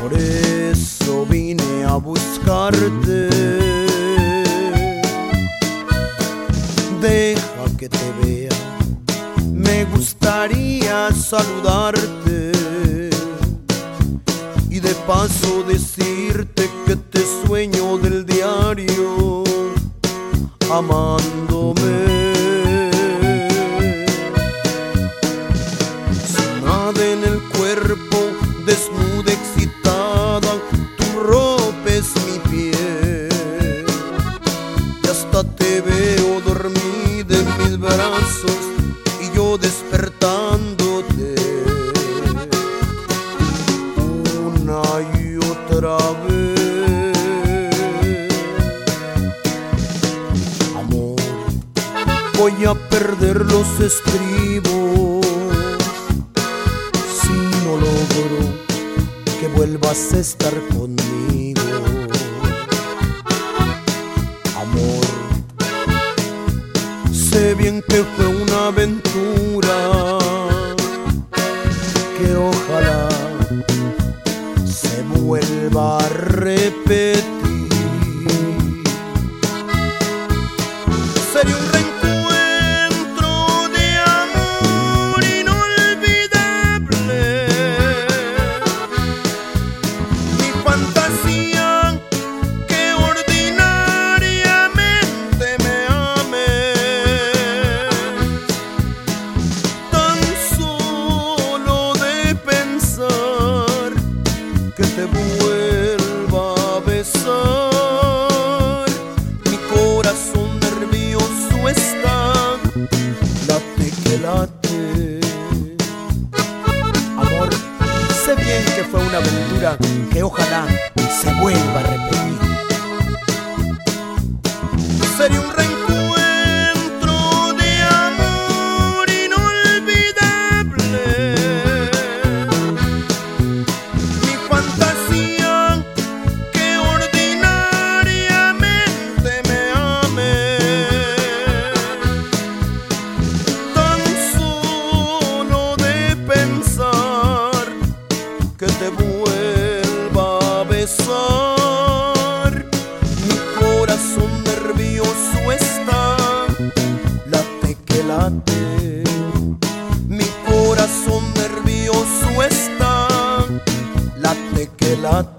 Por eso vine a buscarte. Deja que te vea, me gustaría saludarte y de paso decirte que te sueño del diario amándome. Sin nada en el cuerpo, desnuda, excitada, tu ropa es mi piel y hasta te veo dormida en mis brazos y yo despertándote una y otra vez. Amor, voy a perder los estribos si no logro que vuelvas a estar conmigo. Amor, sé bien que fue una aventura que ojalá se vuelva a repetir. Sería un reencuentro de amor inolvidable. Mi fantasía que ordinariamente me ames. Tan solo de pensar que te vuelva a besar, mi corazón nervioso está, late que late. Amor, sé bien que fue una aventura que ojalá se vuelva a repetir. Sería un reencuentro de amor inolvidable. Mi fantasía que ordinariamente me ames. Tan solo de pensar que te vuelva a besar, mi corazón nervioso está, late que late. Mi corazón nervioso está, late que late.